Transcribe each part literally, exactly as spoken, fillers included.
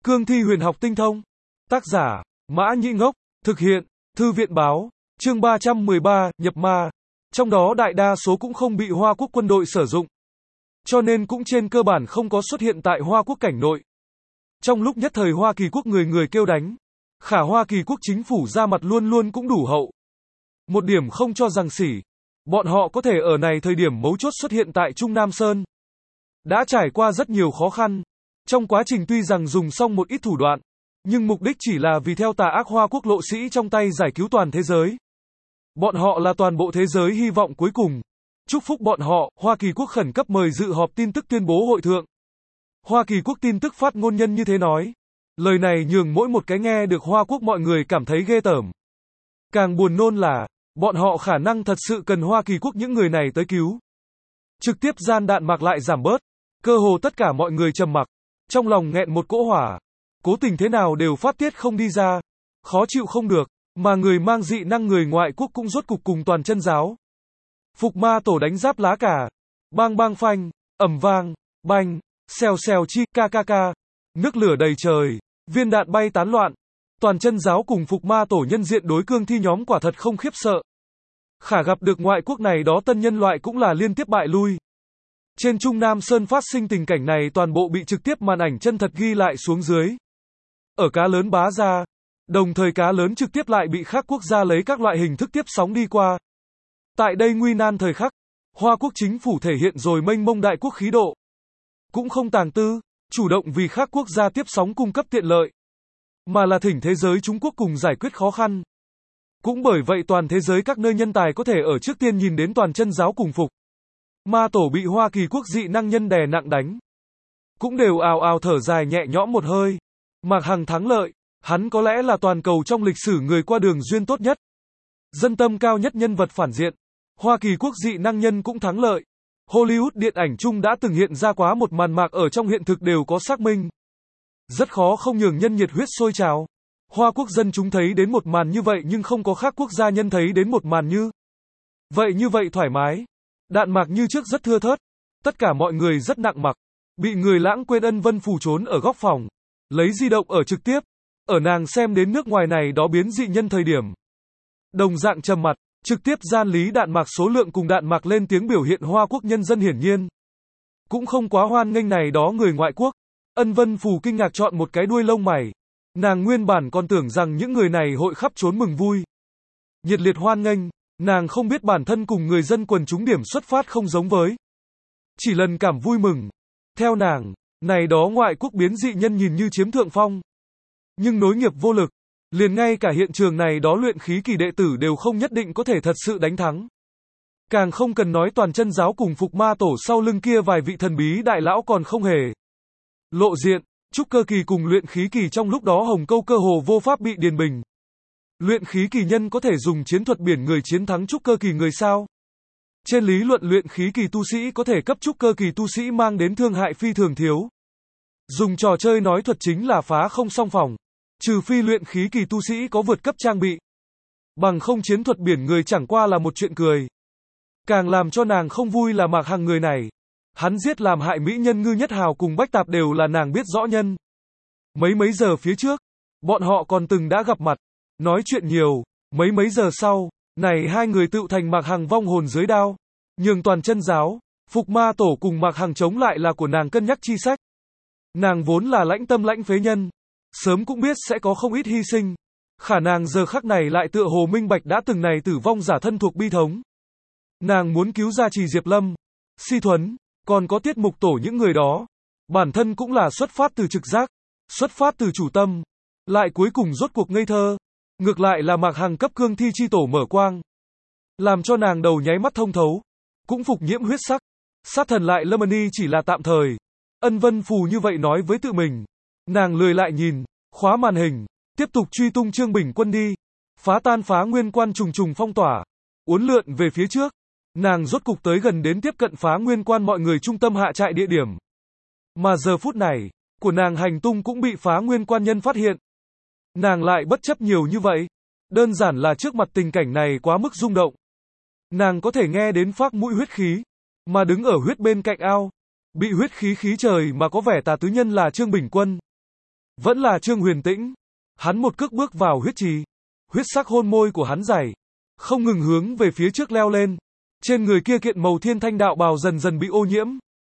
Cương thi huyền học tinh thông. Tác giả, Mã Nhĩ Ngốc. Thực hiện, Thư viện Báo. Chương ba trăm mười ba, nhập ma. Trong đó đại đa số cũng không bị Hoa Quốc quân đội sử dụng. Cho nên cũng trên cơ bản không có xuất hiện tại Hoa Quốc cảnh nội. Trong lúc nhất thời Hoa Kỳ Quốc người người kêu đánh, khả Hoa Kỳ Quốc chính phủ ra mặt luôn luôn cũng đủ hậu. Một điểm không cho rằng xỉ. Bọn họ có thể ở này thời điểm mấu chốt xuất hiện tại Trung Nam Sơn. Đã trải qua rất nhiều khó khăn. Trong quá trình tuy rằng dùng xong một ít thủ đoạn, nhưng mục đích chỉ là vì theo tà ác Hoa Quốc lộ sĩ trong tay giải cứu toàn thế giới. Bọn họ là toàn bộ thế giới hy vọng cuối cùng. Chúc phúc bọn họ, Hoa Kỳ Quốc khẩn cấp mời dự họp tin tức tuyên bố hội thượng. Hoa Kỳ Quốc tin tức phát ngôn nhân như thế nói. Lời này nhường mỗi một cái nghe được Hoa Quốc mọi người cảm thấy ghê tởm. Càng buồn nôn là, bọn họ khả năng thật sự cần Hoa Kỳ Quốc những người này tới cứu. Trực tiếp gian đạn mạc lại giảm bớt. Cơ hồ tất cả mọi người trầm mặc. Trong lòng nghẹn một cỗ hỏa. Cố tình thế nào đều phát tiết không đi ra. Khó chịu không được. Mà người mang dị năng người ngoại quốc cũng rốt cục cùng toàn chân giáo. Phục ma tổ đánh giáp lá cả. Bang bang phanh. Ầm vang. Banh. Xèo xèo chi. Ca ca ca. Nước lửa đầy trời. Viên đạn bay tán loạn. Toàn chân giáo cùng phục ma tổ nhân diện đối cương thi nhóm quả thật không khiếp sợ. Khả gặp được ngoại quốc này đó tân nhân loại cũng là liên tiếp bại lui. Trên Trung Nam Sơn phát sinh tình cảnh này toàn bộ bị trực tiếp màn ảnh chân thật ghi lại xuống dưới. Ở cá lớn bá ra, đồng thời cá lớn trực tiếp lại bị khác quốc gia lấy các loại hình thức tiếp sóng đi qua. Tại đây nguy nan thời khắc, Hoa Quốc chính phủ thể hiện rồi mênh mông đại quốc khí độ. Cũng không tàng tư, chủ động vì khác quốc gia tiếp sóng cung cấp tiện lợi. Mà là thỉnh thế giới Trung Quốc cùng giải quyết khó khăn. Cũng bởi vậy toàn thế giới các nơi nhân tài có thể ở trước tiên nhìn đến toàn chân giáo cùng phục. Ma tổ bị Hoa Kỳ Quốc dị năng nhân đè nặng đánh. Cũng đều ào ào thở dài nhẹ nhõm một hơi. Mạc Hằng thắng lợi, hắn có lẽ là toàn cầu trong lịch sử người qua đường duyên tốt nhất. Dân tâm cao nhất nhân vật phản diện. Hoa Kỳ Quốc dị năng nhân cũng thắng lợi. Hollywood điện ảnh chung đã từng hiện ra quá một màn mạc ở trong hiện thực đều có xác minh. Rất khó không nhường nhân nhiệt huyết sôi trào. Hoa Quốc dân chúng thấy đến một màn như vậy nhưng không có khác quốc gia nhân thấy đến một màn như vậy như vậy thoải mái. Đạn mạc như trước rất thưa thớt. Tất cả mọi người rất nặng mặc. Bị người lãng quên Ân Vân Phù trốn ở góc phòng. Lấy di động ở trực tiếp. Ở nàng xem đến nước ngoài này đó biến dị nhân thời điểm. Đồng dạng trầm mặt. Trực tiếp gian lý đạn mạc số lượng cùng đạn mạc lên tiếng biểu hiện Hoa Quốc nhân dân hiển nhiên. Cũng không quá hoan nghênh này đó người ngoại quốc. Ân Vân Phù kinh ngạc chọn một cái đuôi lông mày. Nàng nguyên bản còn tưởng rằng những người này hội khắp trốn mừng vui. Nhiệt liệt hoan nghênh. Nàng không biết bản thân cùng người dân quần chúng điểm xuất phát không giống với. Chỉ lần cảm vui mừng. Theo nàng, này đó ngoại quốc biến dị nhân nhìn như chiếm thượng phong. Nhưng nối nghiệp vô lực. Liền ngay cả hiện trường này đó luyện khí kỳ đệ tử đều không nhất định có thể thật sự đánh thắng. Càng không cần nói toàn chân giáo cùng phục ma tổ sau lưng kia vài vị thần bí đại lão còn không hề lộ diện. Trúc cơ kỳ cùng luyện khí kỳ trong lúc đó hồng câu cơ hồ vô pháp bị điền bình. Luyện khí kỳ nhân có thể dùng chiến thuật biển người chiến thắng trúc cơ kỳ người sao? Trên lý luận luyện khí kỳ tu sĩ có thể cấp trúc cơ kỳ tu sĩ mang đến thương hại phi thường thiếu. Dùng trò chơi nói thuật chính là phá không song phòng. Trừ phi luyện khí kỳ tu sĩ có vượt cấp trang bị. Bằng không chiến thuật biển người chẳng qua là một chuyện cười. Càng làm cho nàng không vui là Mạc Hằng người này. Hắn giết làm hại mỹ nhân Ngư Nhất Hào cùng Bách Tạp đều là nàng biết rõ nhân. Mấy mấy giờ phía trước, bọn họ còn từng đã gặp mặt, nói chuyện nhiều, mấy mấy giờ sau, này hai người tự thành Mạc Hằng vong hồn dưới đao. Nhường toàn chân giáo, phục ma tổ cùng Mạc Hằng chống lại là của nàng cân nhắc chi sách. Nàng vốn là lãnh tâm lãnh phế nhân, sớm cũng biết sẽ có không ít hy sinh. Khả nàng giờ khắc này lại tựa hồ minh bạch đã từng này tử vong giả thân thuộc bi thống. Nàng muốn cứu gia trì Diệp Lâm, Si Thuấn, còn có tiết mục tổ những người đó. Bản thân cũng là xuất phát từ trực giác, xuất phát từ chủ tâm, lại cuối cùng rốt cuộc ngây thơ. Ngược lại là Mạc Hằng cấp cương thi chi tổ mở quang. Làm cho nàng đầu nháy mắt thông thấu, cũng phục nhiễm huyết sắc. Sát thần lại Lemony chỉ là tạm thời. Ân Vân Phù như vậy nói với tự mình. Nàng lười lại nhìn, khóa màn hình, tiếp tục truy tung Trương Bình Quân đi. Phá tan phá nguyên quan trùng trùng phong tỏa, uốn lượn về phía trước. Nàng rốt cục tới gần đến tiếp cận phá nguyên quan mọi người trung tâm hạ trại địa điểm. Mà giờ phút này, của nàng hành tung cũng bị phá nguyên quan nhân phát hiện. Nàng lại bất chấp nhiều như vậy. Đơn giản là trước mặt tình cảnh này quá mức rung động. Nàng có thể nghe đến phác mũi huyết khí. Mà đứng ở huyết bên cạnh ao. Bị huyết khí khí trời mà có vẻ tà tứ nhân là Trương Bình Quân. Vẫn là Trương Huyền Tĩnh. Hắn một cước bước vào huyết trì. Huyết sắc hôn môi của hắn dày, không ngừng hướng về phía trước leo lên. Trên người kia kiện màu thiên thanh đạo bào dần dần bị ô nhiễm,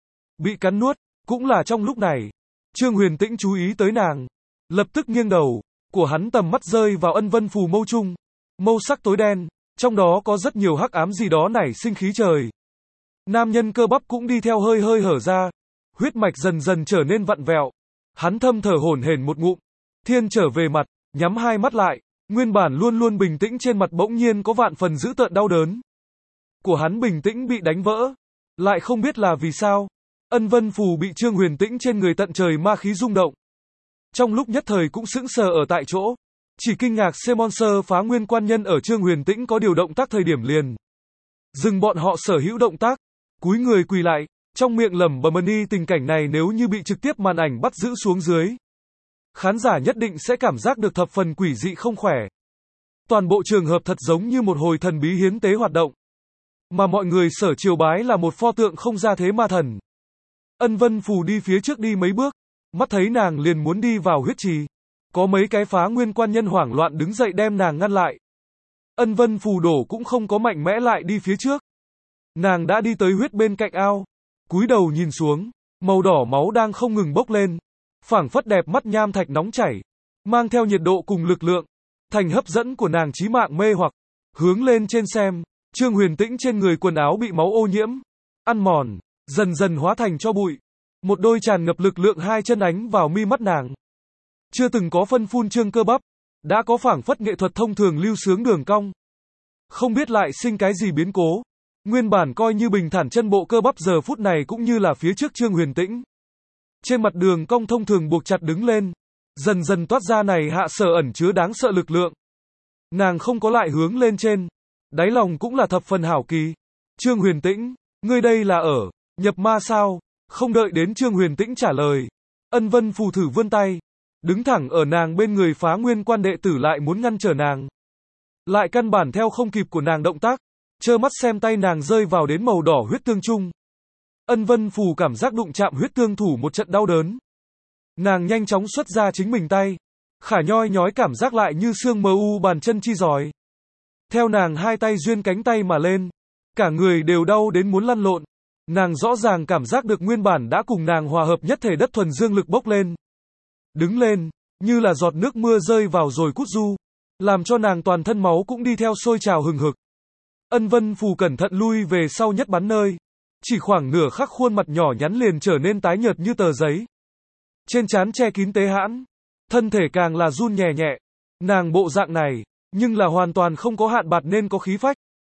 bị cắn nuốt. Cũng là trong lúc này, Trương Huyền Tĩnh chú ý tới nàng. Lập tức nghiêng đầu, của hắn tầm mắt rơi vào ân vân phù mâu trung. Mâu sắc tối đen, trong đó có rất nhiều hắc ám gì đó nảy sinh khí trời. Nam nhân cơ bắp cũng đi theo hơi hơi hở ra. Huyết mạch dần dần trở nên vặn vẹo. Hắn thâm thở hổn hển một ngụm. Thiên trở về mặt, nhắm hai mắt lại. Nguyên bản luôn luôn bình tĩnh trên mặt bỗng nhiên có vạn phần dữ tợn đau đớn. Của hắn bình tĩnh bị đánh vỡ. Lại không biết là vì sao. Ân vân phù bị Trương Huyền Tĩnh trên người tận trời ma khí rung động. Trong lúc nhất thời cũng sững sờ ở tại chỗ. Chỉ kinh ngạc Semon Sơ phá nguyên quan nhân ở Trương Huyền Tĩnh có điều động tác thời điểm liền. Dừng bọn họ sở hữu động tác. Cúi người quỳ lại. Trong miệng lẩm bẩm đi, tình cảnh này nếu như bị trực tiếp màn ảnh bắt giữ xuống dưới. Khán giả nhất định sẽ cảm giác được thập phần quỷ dị không khỏe. Toàn bộ trường hợp thật giống như một hồi thần bí hiến tế hoạt động. Mà mọi người sở triều bái là một pho tượng không ra thế ma thần. Ân vân phù đi phía trước đi mấy bước. Mắt thấy nàng liền muốn đi vào huyết trì. Có mấy cái phá nguyên quan nhân hoảng loạn đứng dậy đem nàng ngăn lại. Ân vân phù đổ cũng không có mạnh mẽ lại đi phía trước. Nàng đã đi tới huyết bên cạnh ao. Cúi đầu nhìn xuống. Màu đỏ máu đang không ngừng bốc lên. Phảng phất đẹp mắt nham thạch nóng chảy. Mang theo nhiệt độ cùng lực lượng. Thành hấp dẫn của nàng chí mạng mê hoặc. Hướng lên trên xem. Trương Huyền Tĩnh trên người quần áo bị máu ô nhiễm. Ăn mòn. Dần dần hóa thành cho bụi. Một đôi tràn ngập lực lượng hai chân ánh vào mi mắt nàng. Chưa từng có phân phun trương cơ bắp. Đã có phảng phất nghệ thuật thông thường lưu sướng đường cong. Không biết lại sinh cái gì biến cố. Nguyên bản coi như bình thản chân bộ cơ bắp giờ phút này cũng như là phía trước Trương Huyền Tĩnh. Trên mặt đường cong thông thường buộc chặt đứng lên. Dần dần toát ra này hạ sở ẩn chứa đáng sợ lực lượng. Nàng không có lại hướng lên trên. Đáy lòng cũng là thập phần hảo kỳ. Trương Huyền Tĩnh, ngươi đây là ở nhập ma sao? Không đợi đến Trương Huyền Tĩnh trả lời. Ân vân phù thử vươn tay. Đứng thẳng ở nàng bên người phá nguyên quan đệ tử lại muốn ngăn trở nàng. Lại căn bản theo không kịp của nàng động tác. Trơ mắt xem tay nàng rơi vào đến màu đỏ huyết tương chung. Ân vân phù cảm giác đụng chạm huyết tương thủ một trận đau đớn. Nàng nhanh chóng xuất ra chính mình tay. Khả nhoi nhói cảm giác lại như xương mờ u bàn chân chi giỏi. Theo nàng hai tay duyên cánh tay mà lên. Cả người đều đau đến muốn lăn lộn. Nàng rõ ràng cảm giác được nguyên bản đã cùng nàng hòa hợp nhất thể đất thuần dương lực bốc lên. Đứng lên, như là giọt nước mưa rơi vào rồi cút du. Làm cho nàng toàn thân máu cũng đi theo sôi trào hừng hực. Ân vân phù cẩn thận lui về sau nhất bắn nơi. Chỉ khoảng nửa khắc khuôn mặt nhỏ nhắn liền trở nên tái nhợt như tờ giấy. Trên trán che kín tế hãn. Thân thể càng là run nhẹ nhẹ. Nàng bộ dạng này, nhưng là hoàn toàn không có hạn bạt nên có khí phách.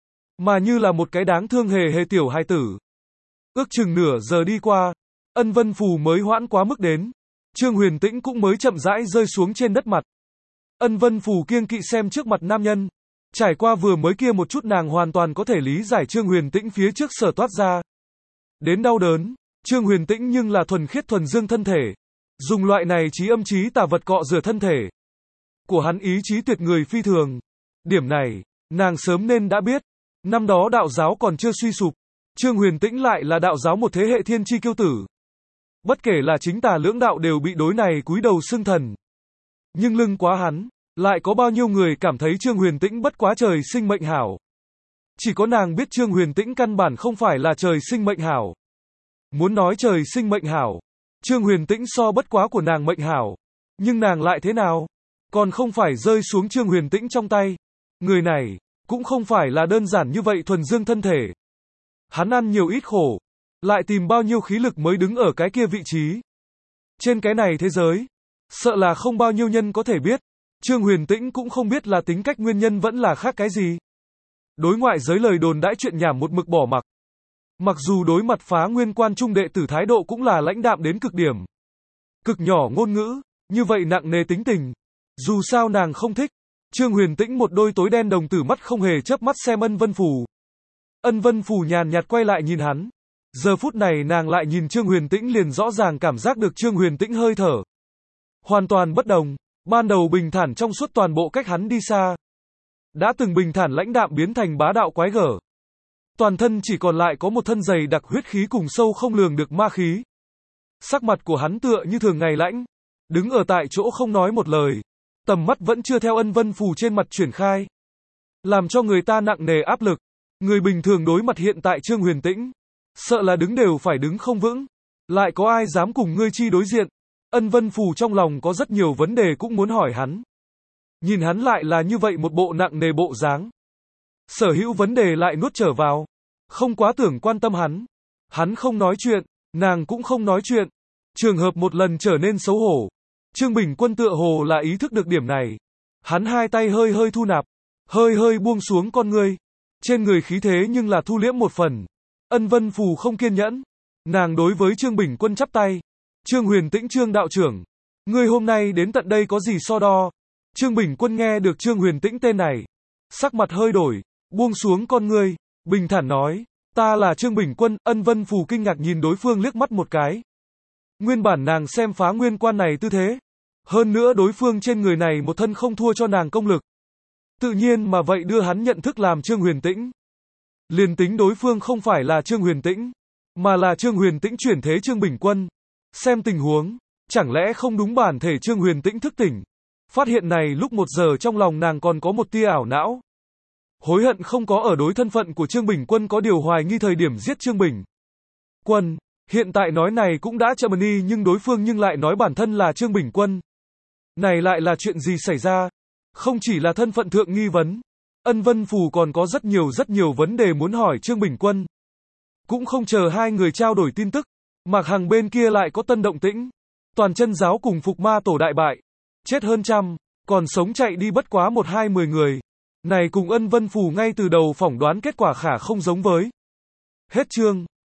Mà như là một cái đáng thương hề hề tiểu hài tử. Ước chừng nửa giờ đi qua. Ân vân phù mới hoãn quá mức đến. Trương Huyền Tĩnh cũng mới chậm rãi rơi xuống trên đất mặt. Ân vân phù kiêng kỵ xem trước mặt nam nhân. Trải qua vừa mới kia một chút nàng hoàn toàn có thể lý giải Trương Huyền Tĩnh phía trước sở toát ra. Đến đau đớn, Trương Huyền Tĩnh nhưng là thuần khiết thuần dương thân thể. Dùng loại này trí âm trí tà vật cọ rửa thân thể. Của hắn ý chí tuyệt người phi thường. Điểm này, nàng sớm nên đã biết. Năm đó đạo giáo còn chưa suy sụp. Trương Huyền Tĩnh lại là đạo giáo một thế hệ thiên chi kiêu tử. Bất kể là chính tà lưỡng đạo đều bị đối này cúi đầu xưng thần. Nhưng lưng quá hắn, lại có bao nhiêu người cảm thấy Trương Huyền Tĩnh bất quá trời sinh mệnh hảo. Chỉ có nàng biết Trương Huyền Tĩnh căn bản không phải là trời sinh mệnh hảo. Muốn nói trời sinh mệnh hảo, Trương Huyền Tĩnh so bất quá của nàng mệnh hảo. Nhưng nàng lại thế nào? Còn không phải rơi xuống Trương Huyền Tĩnh trong tay. Người này, cũng không phải là đơn giản như vậy thuần dương thân thể. Hắn ăn nhiều ít khổ, lại tìm bao nhiêu khí lực mới đứng ở cái kia vị trí. Trên cái này thế giới, sợ là không bao nhiêu nhân có thể biết. Trương Huyền Tĩnh cũng không biết là tính cách nguyên nhân vẫn là khác cái gì. Đối ngoại giới lời đồn đãi chuyện nhảm một mực bỏ mặc. Mặc dù đối mặt phá nguyên quan trung đệ tử thái độ cũng là lãnh đạm đến cực điểm. Cực nhỏ ngôn ngữ, như vậy nặng nề tính tình. Dù sao nàng không thích. Trương Huyền Tĩnh một đôi tối đen đồng tử mắt không hề chớp mắt xem Ân Vân Phù. Ân Vân Phù nhàn nhạt quay lại nhìn hắn. Giờ phút này nàng lại nhìn Trương Huyền Tĩnh liền rõ ràng cảm giác được Trương Huyền Tĩnh hơi thở. Hoàn toàn bất đồng, ban đầu bình thản trong suốt toàn bộ cách hắn đi xa. Đã từng bình thản lãnh đạm biến thành bá đạo quái gở. Toàn thân chỉ còn lại có một thân dày đặc huyết khí cùng sâu không lường được ma khí. Sắc mặt của hắn tựa như thường ngày lãnh, đứng ở tại chỗ không nói một lời. Tầm mắt vẫn chưa theo Ân Vân Phù trên mặt chuyển khai. Làm cho người ta nặng nề áp lực. Người bình thường đối mặt hiện tại Trương Huyền Tĩnh, sợ là đứng đều phải đứng không vững. Lại có ai dám cùng ngươi chi đối diện? Ân Vân Phù trong lòng có rất nhiều vấn đề cũng muốn hỏi hắn. Nhìn hắn lại là như vậy một bộ nặng nề bộ dáng. Sở hữu vấn đề lại nuốt trở vào. Không quá tưởng quan tâm hắn. Hắn không nói chuyện, nàng cũng không nói chuyện. Trường hợp một lần trở nên xấu hổ. Trương Bình Quân tựa hồ là ý thức được điểm này. Hắn hai tay hơi hơi thu nạp, hơi hơi buông xuống con ngươi. Trên người khí thế nhưng là thu liễm một phần. Ân Vân Phù không kiên nhẫn. Nàng đối với Trương Bình Quân chắp tay. Trương Huyền Tĩnh Trương đạo trưởng, ngươi hôm nay đến tận đây có gì so đo? Trương Bình Quân nghe được Trương Huyền Tĩnh tên này, sắc mặt hơi đổi, buông xuống con ngươi, bình thản nói, ta là Trương Bình Quân. Ân Vân Phù kinh ngạc nhìn đối phương liếc mắt một cái. Nguyên bản nàng xem phá nguyên quan này tư thế, hơn nữa đối phương trên người này một thân không thua cho nàng công lực. Tự nhiên mà vậy đưa hắn nhận thức làm Trương Huyền Tĩnh. Liền tính đối phương không phải là Trương Huyền Tĩnh, mà là Trương Huyền Tĩnh chuyển thế Trương Bình Quân. Xem tình huống, chẳng lẽ không đúng bản thể Trương Huyền Tĩnh thức tỉnh. Phát hiện này lúc một giờ trong lòng nàng còn có một tia ảo não. Hối hận không có ở đối thân phận của Trương Bình Quân có điều hoài nghi thời điểm giết Trương Bình Quân. Hiện tại nói này cũng đã chậm đi nhưng đối phương nhưng lại nói bản thân là Trương Bình Quân. Này lại là chuyện gì xảy ra? Không chỉ là thân phận thượng nghi vấn. Ân Vân Phù còn có rất nhiều rất nhiều vấn đề muốn hỏi Trương Bình Quân. Cũng không chờ hai người trao đổi tin tức. Mạc Hằng bên kia lại có tân động tĩnh. Toàn chân giáo cùng Phục Ma tổ đại bại. Chết hơn trăm. Còn sống chạy đi bất quá một hai mười người. Này cùng Ân Vân Phù ngay từ đầu phỏng đoán kết quả khả không giống với. Hết chương.